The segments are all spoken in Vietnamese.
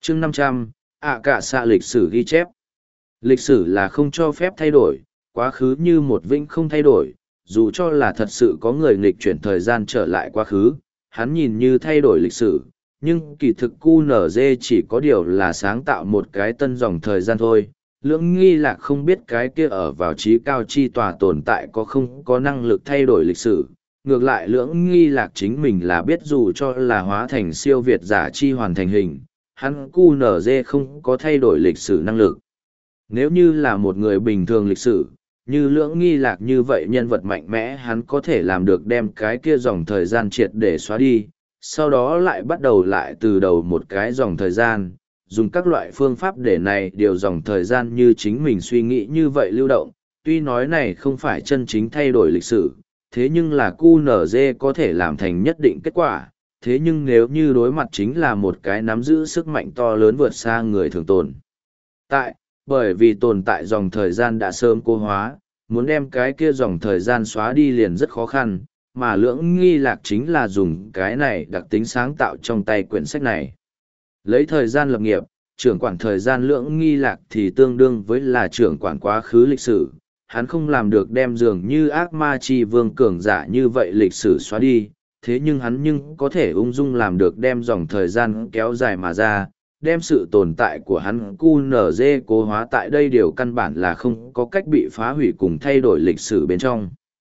chương 500, cả xạ lịch sử ghi chép. Lịch sử là không cho phép thay đổi, quá khứ như một vĩnh không thay đổi, dù cho là thật sự có người nghịch chuyển thời gian trở lại quá khứ, hắn nhìn như thay đổi lịch sử, nhưng kỳ thực QNZ chỉ có điều là sáng tạo một cái tân dòng thời gian thôi. Lưỡng nghi lạc không biết cái kia ở vào trí cao chi tòa tồn tại có không có năng lực thay đổi lịch sử. Ngược lại lưỡng nghi lạc chính mình là biết dù cho là hóa thành siêu việt giả chi hoàn thành hình, hắn QNZ không có thay đổi lịch sử năng lực. Nếu như là một người bình thường lịch sử, như lưỡng nghi lạc như vậy nhân vật mạnh mẽ hắn có thể làm được đem cái kia dòng thời gian triệt để xóa đi, sau đó lại bắt đầu lại từ đầu một cái dòng thời gian, dùng các loại phương pháp để này điều dòng thời gian như chính mình suy nghĩ như vậy lưu động. Tuy nói này không phải chân chính thay đổi lịch sử, thế nhưng là QNZ có thể làm thành nhất định kết quả, thế nhưng nếu như đối mặt chính là một cái nắm giữ sức mạnh to lớn vượt xa người thường tồn tại, bởi vì tồn tại dòng thời gian đã sớm cố hóa, muốn đem cái kia dòng thời gian xóa đi liền rất khó khăn, mà lưỡng nghi lạc chính là dùng cái này đặc tính sáng tạo trong tay quyển sách này. Lấy thời gian lập nghiệp, trưởng quản thời gian lưỡng nghi lạc thì tương đương với là trưởng quản quá khứ lịch sử, hắn không làm được đem dường như ác ma chi vương cường giả như vậy lịch sử xóa đi, thế nhưng hắn có thể ung dung làm được đem dòng thời gian kéo dài mà ra, đem sự tồn tại của hắn QNZ cố hóa tại đây điều căn bản là không có cách bị phá hủy cùng thay đổi lịch sử bên trong.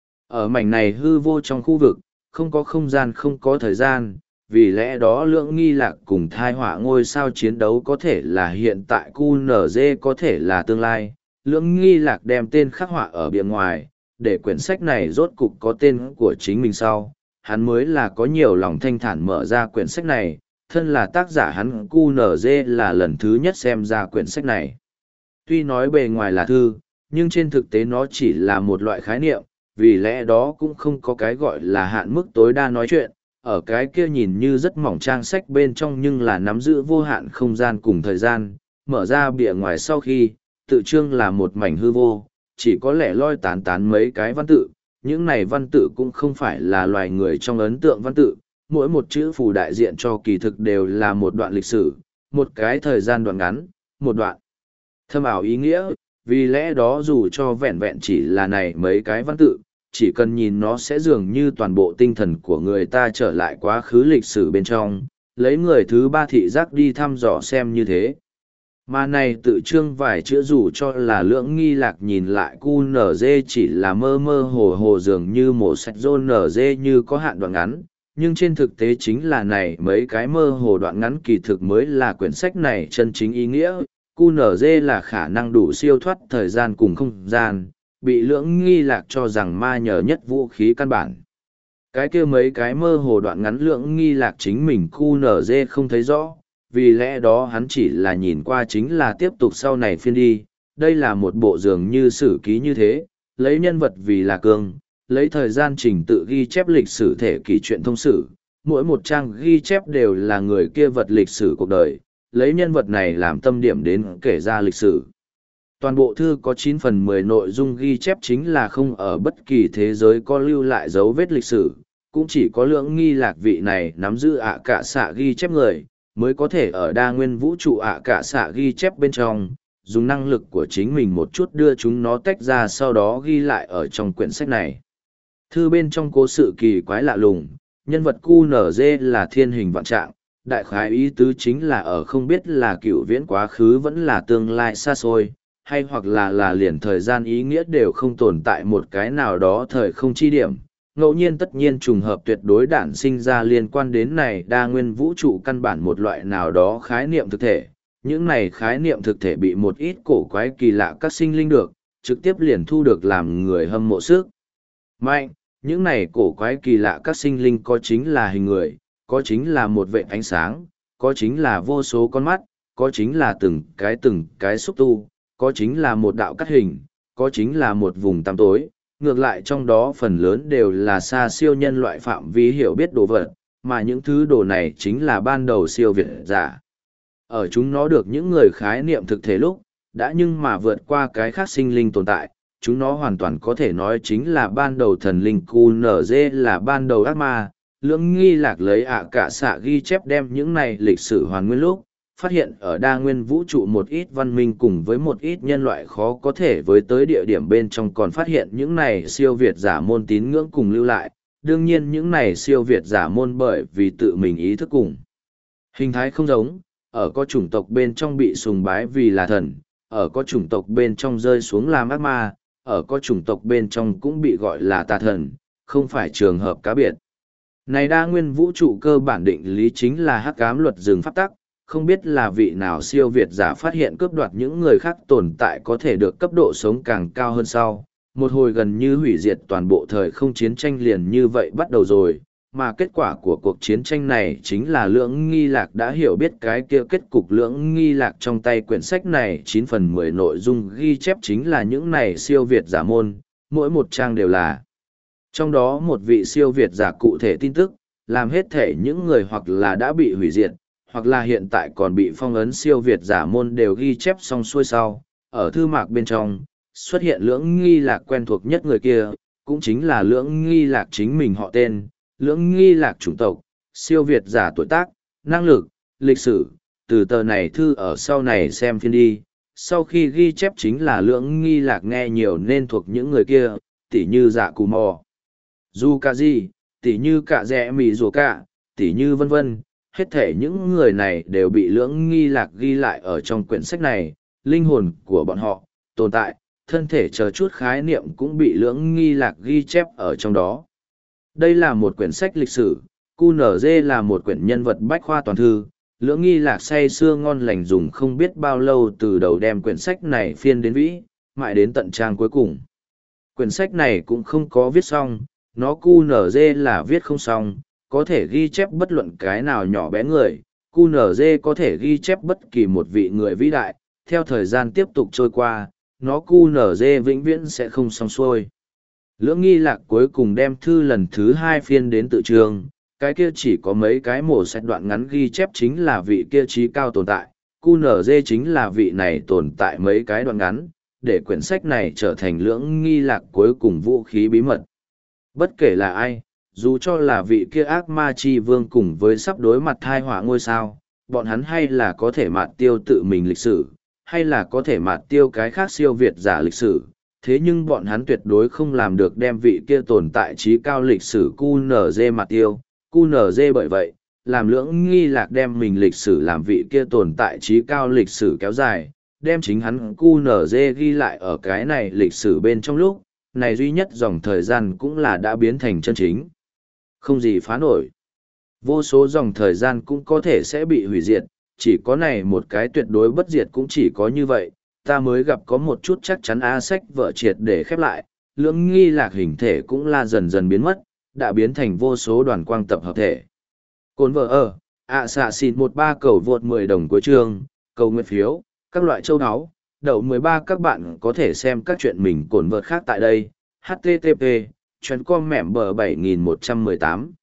Ở mảnh này hư vô trong khu vực, không có không gian không có thời gian, vì lẽ đó lưỡng nghi lạc cùng thai họa ngôi sao chiến đấu có thể là hiện tại QNZ có thể là tương lai. Lưỡng nghi lạc đem tên khắc họa ở bìa ngoài, để quyển sách này rốt cục có tên của chính mình sau, hắn mới là có nhiều lòng thanh thản mở ra quyển sách này, thân là tác giả hắn QNZ là lần thứ nhất xem ra quyển sách này. Tuy nói bề ngoài là thư, nhưng trên thực tế nó chỉ là một loại khái niệm, vì lẽ đó cũng không có cái gọi là hạn mức tối đa nói chuyện, ở cái kia nhìn như rất mỏng trang sách bên trong nhưng là nắm giữ vô hạn không gian cùng thời gian, mở ra bìa ngoài sau khi, tự chương là một mảnh hư vô, chỉ có lẽ loi tán tán mấy cái văn tự, những này văn tự cũng không phải là loài người trong ấn tượng văn tự, mỗi một chữ phù đại diện cho kỳ thực đều là một đoạn lịch sử, một cái thời gian đoạn ngắn, một đoạn thâm ảo ý nghĩa, vì lẽ đó dù cho vẹn vẹn chỉ là này mấy cái văn tự, chỉ cần nhìn nó sẽ dường như toàn bộ tinh thần của người ta trở lại quá khứ lịch sử bên trong, lấy người thứ ba thị giác đi thăm dò xem như thế. Mà này tự chương vài chữ dù cho là lưỡng nghi lạc nhìn lại QNZ chỉ là mơ mơ hồ hồ dường như một sạch rôn NZ như có hạn đoạn ngắn, nhưng trên thực tế chính là này mấy cái mơ hồ đoạn ngắn kỳ thực mới là quyển sách này chân chính ý nghĩa. QNZ là khả năng đủ siêu thoát thời gian cùng không gian, bị lưỡng nghi lạc cho rằng ma nhờ nhất vũ khí căn bản. Cái kia mấy cái mơ hồ đoạn ngắn lưỡng nghi lạc chính mình QNZ không thấy rõ, vì lẽ đó hắn chỉ là nhìn qua chính là tiếp tục sau này phiên đi. Đây là một bộ dường như sử ký như thế, lấy nhân vật vì là cương, lấy thời gian trình tự ghi chép lịch sử thể kỷ chuyện thông sử, mỗi một trang ghi chép đều là người kia vật lịch sử cuộc đời, lấy nhân vật này làm tâm điểm đến kể ra lịch sử. Toàn bộ thư có 9 phần 10 nội dung ghi chép chính là không ở bất kỳ thế giới có lưu lại dấu vết lịch sử, cũng chỉ có lưỡng nghi lạc vị này nắm giữ cả xạ ghi chép người, mới có thể ở đa nguyên vũ trụ cả xạ ghi chép bên trong, dùng năng lực của chính mình một chút đưa chúng nó tách ra sau đó ghi lại ở trong quyển sách này. Thư bên trong cố sự kỳ quái lạ lùng, nhân vật QNZ là thiên hình vạn trạng, đại khái ý tứ chính là ở không biết là cựu viễn quá khứ vẫn là tương lai xa xôi, hay hoặc là liền thời gian ý nghĩa đều không tồn tại một cái nào đó thời không chi điểm. Ngẫu nhiên tất nhiên trùng hợp tuyệt đối đản sinh ra liên quan đến này đa nguyên vũ trụ căn bản một loại nào đó khái niệm thực thể. Những này khái niệm thực thể bị một ít cổ quái kỳ lạ các sinh linh được, trực tiếp liền thu được làm người hâm mộ sức mạnh. Những này cổ quái kỳ lạ các sinh linh có chính là hình người, có chính là một vệt ánh sáng, có chính là vô số con mắt, có chính là từng cái xúc tu, có chính là một đạo cắt hình, có chính là một vùng tăm tối. Ngược lại trong đó phần lớn đều là xa siêu nhân loại phạm vi hiểu biết đồ vật, mà những thứ đồ này chính là ban đầu siêu việt giả. Ở chúng nó được những người khái niệm thực thể lúc, đã nhưng mà vượt qua cái khác sinh linh tồn tại, chúng nó hoàn toàn có thể nói chính là ban đầu thần linh QNZ là ban đầu ác ma. Lưỡng nghi lạc lấy cả xạ ghi chép đem những này lịch sử hoàn nguyên lúc, phát hiện ở đa nguyên vũ trụ một ít văn minh cùng với một ít nhân loại khó có thể với tới địa điểm bên trong còn phát hiện những này siêu việt giả môn tín ngưỡng cùng lưu lại. Đương nhiên những này siêu việt giả môn bởi vì tự mình ý thức cùng. Hình thái không giống, ở có chủng tộc bên trong bị sùng bái vì là thần, ở có chủng tộc bên trong rơi xuống làm ác ma, ở có chủng tộc bên trong cũng bị gọi là tà thần, không phải trường hợp cá biệt. Này đa nguyên vũ trụ cơ bản định lý chính là hắc ám luật rừng pháp tắc, không biết là vị nào siêu việt giả phát hiện cướp đoạt những người khác tồn tại có thể được cấp độ sống càng cao hơn sau. Một hồi gần như hủy diệt toàn bộ thời không chiến tranh liền như vậy bắt đầu rồi, mà kết quả của cuộc chiến tranh này chính là Lưỡng Nghi Lạc đã hiểu biết cái kia kết cục. Lưỡng Nghi Lạc trong tay quyển sách này 9/10 nội dung ghi chép chính là những này siêu việt giả môn, mỗi một trang đều là trong đó một vị siêu việt giả cụ thể tin tức, làm hết thể những người hoặc là đã bị hủy diệt, hoặc là hiện tại còn bị phong ấn siêu việt giả môn đều ghi chép xong xuôi sau. Ở thư mạc bên trong, xuất hiện Lưỡng Nghi Lạc quen thuộc nhất người kia, cũng chính là Lưỡng Nghi Lạc chính mình họ tên, Lưỡng Nghi Lạc chủng tộc, siêu việt giả tuổi tác, năng lực, lịch sử. Từ tờ này thư ở sau này xem phiên đi, sau khi ghi chép chính là Lưỡng Nghi Lạc nghe nhiều nên thuộc những người kia, tỉ như Dạ Cù Mò, Du Ca Di, tỉ như Cạ Rẽ Mì Rùa Cạ, tỉ như vân vân. Hết thể những người này đều bị Lưỡng Nghi Lạc ghi lại ở trong quyển sách này, linh hồn của bọn họ, tồn tại, thân thể chờ chút khái niệm cũng bị Lưỡng Nghi Lạc ghi chép ở trong đó. Đây là một quyển sách lịch sử, QNZ là một quyển nhân vật bách khoa toàn thư, Lưỡng Nghi Lạc say sưa ngon lành dùng không biết bao lâu từ đầu đem quyển sách này phiên đến vĩ, mãi đến tận trang cuối cùng. Quyển sách này cũng không có viết xong, nó QNZ là viết không xong, có thể ghi chép bất luận cái nào nhỏ bé người, QNZ có thể ghi chép bất kỳ một vị người vĩ đại, theo thời gian tiếp tục trôi qua, nó QNZ vĩnh viễn sẽ không xong xuôi. Lưỡng Nghi Lạc cuối cùng đem thư lần thứ 2 phiên đến tự trường, cái kia chỉ có mấy cái mổ sách đoạn ngắn ghi chép chính là vị kia trí cao tồn tại, QNZ chính là vị này tồn tại mấy cái đoạn ngắn, để quyển sách này trở thành Lưỡng Nghi Lạc cuối cùng vũ khí bí mật. Bất kể là ai, dù cho là vị kia ác ma chi vương cùng với sắp đối mặt thai họa ngôi sao, bọn hắn hay là có thể mạt tiêu tự mình lịch sử, hay là có thể mạt tiêu cái khác siêu việt giả lịch sử, thế nhưng bọn hắn tuyệt đối không làm được đem vị kia tồn tại trí cao lịch sử QNZ mạt tiêu. QNZ bởi vậy, làm Lưỡng Nghi Lạc đem mình lịch sử làm vị kia tồn tại trí cao lịch sử kéo dài, đem chính hắn QNZ ghi lại ở cái này lịch sử bên trong lúc, này duy nhất dòng thời gian cũng là đã biến thành chân chính. Không gì phá nổi. Vô số dòng thời gian cũng có thể sẽ bị hủy diệt, chỉ có này một cái tuyệt đối bất diệt cũng chỉ có như vậy, ta mới gặp có một chút chắc chắn sách vợ triệt để khép lại, Lưỡng Nghi Lạc hình thể cũng là dần dần biến mất, đã biến thành vô số đoàn quang tập hợp thể. Cồn vợ xạ xin 13 cầu vượt 10 đồng cuối chương, cầu nguyện phiếu, các loại châu áo, đậu 13 các bạn có thể xem các chuyện mình cồn vợt khác tại đây, http://com mẻm bờ 7118